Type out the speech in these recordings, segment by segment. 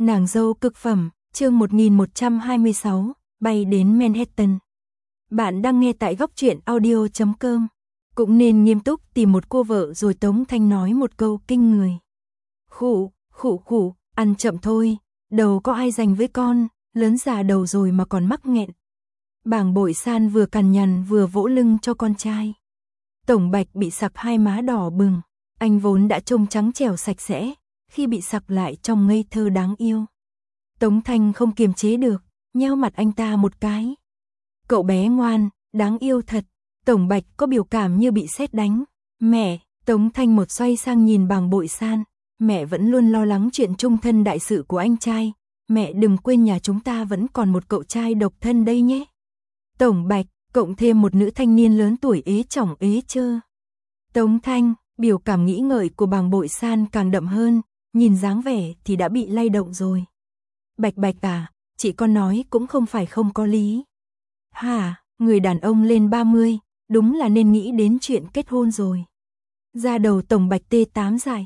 Nàng dâu cực phẩm, chương 1126, bay đến Manhattan. Bạn đang nghe tại góc truyện audio.com. Cũng nên nghiêm túc tìm một cô vợ rồi Tống Thanh nói một câu kinh người. Khụ, ăn chậm thôi, đầu có ai dành với con, lớn già đầu rồi mà còn mắc nghẹn. Bàng Bội San vừa cằn nhằn vừa vỗ lưng cho con trai. Tổng Bạch bị sặc hai má đỏ bừng, anh vốn đã trông trắng trẻo sạch sẽ, khi bị sặc lại trông ngây thơ đáng yêu. Tống Thanh không kiềm chế được, nheo mặt anh ta một cái. Cậu bé ngoan, đáng yêu thật. Tổng Bạch có biểu cảm như bị sét đánh. Mẹ, Tống Thanh một xoay sang nhìn Bàng Bội San. Mẹ vẫn luôn lo lắng chuyện chung thân đại sự của anh trai. Mẹ đừng quên nhà chúng ta vẫn còn một cậu trai độc thân đây nhé. Tổng Bạch, cộng thêm một nữ thanh niên lớn tuổi ế chỏng ế chơ. Tống Thanh, biểu cảm nghĩ ngợi của Bàng Bội San càng đậm hơn, nhìn dáng vẻ thì đã bị lay động rồi. Bạch à, chị con nói cũng không phải không có lý. Hả, người đàn ông lên 30, đúng là nên nghĩ đến chuyện kết hôn rồi. Ra đầu Tổng Bạch T8 dài,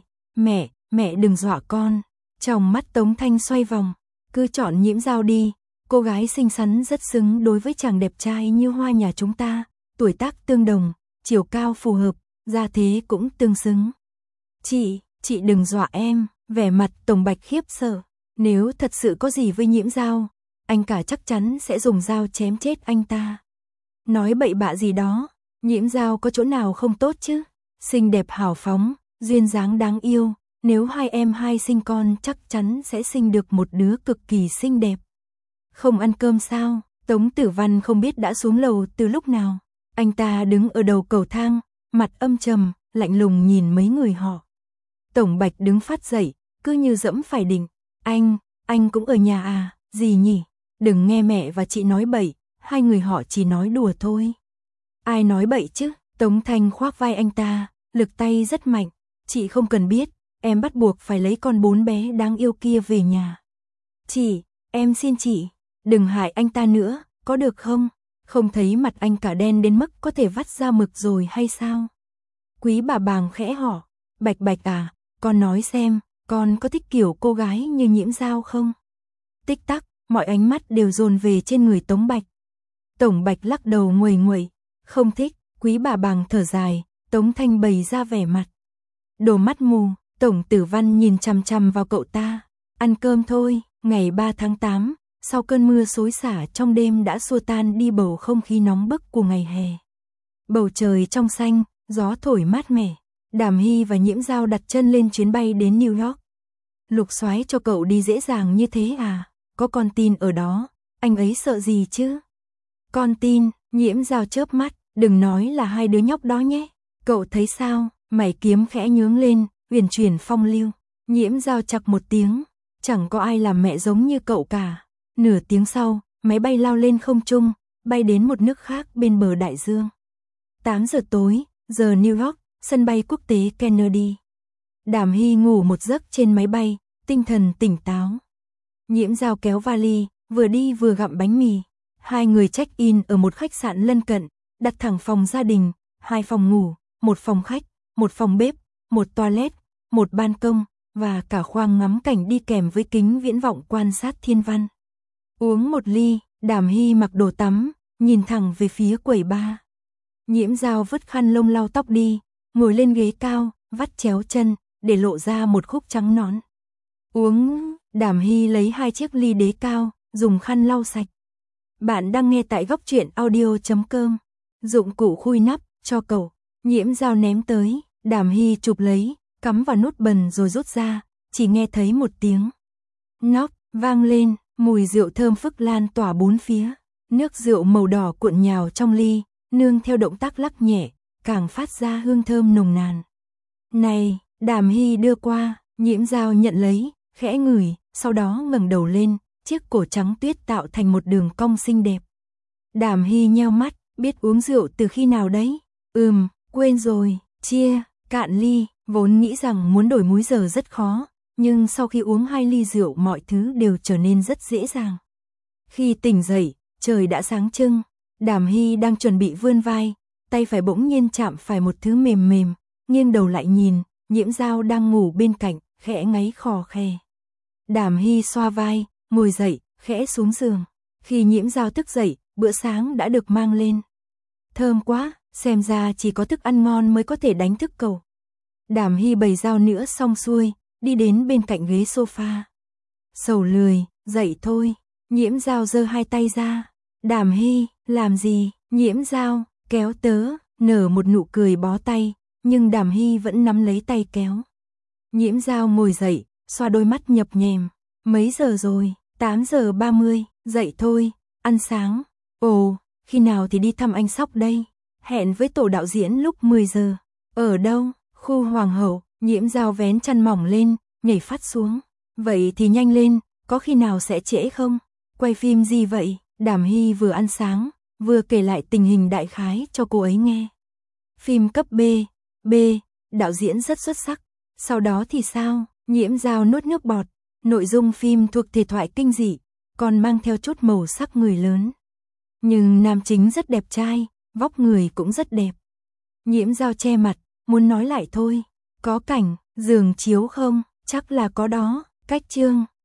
mẹ đừng dọa con. Trong mắt Tống Thanh xoay vòng, cứ chọn Nhiễm Dao đi, cô gái xinh xắn rất xứng đối với chàng đẹp trai như hoa nhà chúng ta, tuổi tác tương đồng, chiều cao phù hợp, gia thế cũng tương xứng. Chị đừng dọa em, vẻ mặt Tổng Bạch khiếp sợ, nếu thật sự có gì với Nhiễm Dao, anh cả chắc chắn sẽ dùng dao chém chết anh ta. Nói bậy bạ gì đó, Nhiễm Dao có chỗ nào không tốt chứ? Xinh đẹp hào phóng, duyên dáng đáng yêu, nếu hai em sinh con chắc chắn sẽ sinh được một đứa cực kỳ xinh đẹp. Không ăn cơm sao? Tống Tử Văn không biết đã xuống lầu từ lúc nào. Anh ta đứng ở đầu cầu thang, mặt âm trầm, lạnh lùng nhìn mấy người họ. Tổng Bạch đứng phát dậy, cứ như dẫm phải đỉnh. Anh cũng ở nhà à? Gì nhỉ? Đừng nghe mẹ và chị nói bậy, hai người họ chỉ nói đùa thôi. Ai nói bậy chứ? Tống Thanh khoác vai anh ta, lực tay rất mạnh. Chị không cần biết, em bắt buộc phải lấy con 4 bé đáng yêu kia về nhà. Chị, em xin chị, đừng hại anh ta nữa, có được không? Không thấy mặt anh cả đen đến mức có thể vắt ra mực rồi hay sao? Quý bà Bàng khẽ hỏi, Bạch à, con nói xem, con có thích kiểu cô gái như Nhiễm Dao không? Tích tắc, mọi ánh mắt đều dồn về trên người Tống Bạch. Tổng Bạch lắc đầu nguầy, không thích. Quý bà Bàng thở dài, Tống Thanh bày ra vẻ mặt đồ mắt mù. Tổng Tử Văn nhìn chằm chằm vào cậu ta. Ăn cơm thôi. Ngày 3 tháng 8, sau cơn mưa xối xả trong đêm đã xua tan đi bầu không khí nóng bức của ngày hè. Bầu trời trong xanh, gió thổi mát mẻ. Đàm Hy và Nhiễm Dao đặt chân lên chuyến bay đến New York. Lục Soái cho cậu đi dễ dàng như thế à? Có con tin ở đó, anh ấy sợ gì chứ? Con tin, Nhiễm Dao chớp mắt, đừng nói là hai đứa nhóc đó nhé. Cậu thấy sao? Mày kiếm khẽ nhướng lên, huyền chuyển phong lưu. Nhiễm Dao chặc một tiếng, chẳng có ai làm mẹ giống như cậu cả. Nửa tiếng sau, máy bay lao lên không trung, bay đến một nước khác bên bờ đại dương. 8 giờ tối, giờ New York, sân bay quốc tế Kennedy. Đàm Hy ngủ một giấc trên máy bay, tinh thần tỉnh táo. Nhiễm Dao kéo vali, vừa đi vừa gặm bánh mì. Hai người check-in ở một khách sạn lân cận, đặt thẳng phòng gia đình, 2 phòng ngủ, 1 phòng khách, 1 phòng bếp, 1 toilet, 1 ban công, và cả khoang ngắm cảnh đi kèm với kính viễn vọng quan sát thiên văn. Uống một ly, Đàm Hy mặc đồ tắm, nhìn thẳng về phía quầy bar. Nhiễm Dao vứt khăn lông lau tóc đi, ngồi lên ghế cao, vắt chéo chân, để lộ ra một khúc trắng nõn. Uống, Đàm Hy lấy 2 chiếc ly đế cao, dùng khăn lau sạch. Bạn đang nghe tại góc truyện audio.com. Dụng cụ khui nắp, cho cậu. Nhiễm Dao ném tới, Đàm Hy chụp lấy, cắm vào nút bần rồi rút ra, chỉ nghe thấy một tiếng nóc vang lên, mùi rượu thơm phức lan tỏa bốn phía. Nước rượu màu đỏ cuộn nhào trong ly, nương theo động tác lắc nhẹ, càng phát ra hương thơm nồng nàn. Này, Đàm Hy đưa qua, Nhiễm Dao nhận lấy, khẽ ngửi, sau đó ngẩng đầu lên, chiếc cổ trắng tuyết tạo thành một đường cong xinh đẹp. Đàm Hy nheo mắt, biết uống rượu từ khi nào đấy? Quên rồi, chia, cạn ly, vốn nghĩ rằng muốn đổi múi giờ rất khó, nhưng sau khi uống 2 ly rượu mọi thứ đều trở nên rất dễ dàng. Khi tỉnh dậy, trời đã sáng trưng, Đàm Hy đang chuẩn bị vươn vai, tay phải bỗng nhiên chạm phải một thứ mềm mềm, nghiêng đầu lại nhìn, Nhiễm Dao đang ngủ bên cạnh, khẽ ngáy khò khè. Đàm Hy xoa vai, ngồi dậy, khẽ xuống giường. Khi Nhiễm Dao thức dậy, bữa sáng đã được mang lên. Thơm quá, xem ra chỉ có thức ăn ngon mới có thể đánh thức cậu. Đàm Hy bày dao nữa xong xuôi, đi đến bên cạnh ghế sofa. Sầu lười, dậy thôi. Nhiễm Dao giơ hai tay ra. Đàm Hy, làm gì? Nhiễm Dao, kéo tớ, nở một nụ cười bó tay, nhưng Đàm Hy vẫn nắm lấy tay kéo. Nhiễm Dao ngồi dậy, xoa đôi mắt nhập nhèm. Mấy giờ rồi? 8 giờ 30, dậy thôi, ăn sáng. Ồ, khi nào thì đi thăm anh Sóc đây? Hẹn với tổ đạo diễn lúc 10 giờ. Ở đâu? Khu Hoàng hậu. Nhiễm Dao vén chăn mỏng lên, nhảy phát xuống. Vậy thì nhanh lên, có khi nào sẽ trễ không? Quay phim gì vậy? Đàm Hy vừa ăn sáng, vừa kể lại tình hình đại khái cho cô ấy nghe. Phim cấp B, đạo diễn rất xuất sắc. Sau đó thì sao? Nhiễm Dao nuốt nước bọt. Nội dung phim thuộc thể thoại kinh dị, còn mang theo chút màu sắc người lớn. Nhưng nam chính rất đẹp trai, vóc người cũng rất đẹp. Nhiễm Dao che mặt, muốn nói lại thôi. Có cảnh, giường chiếu không? Chắc là có đó. Cách chương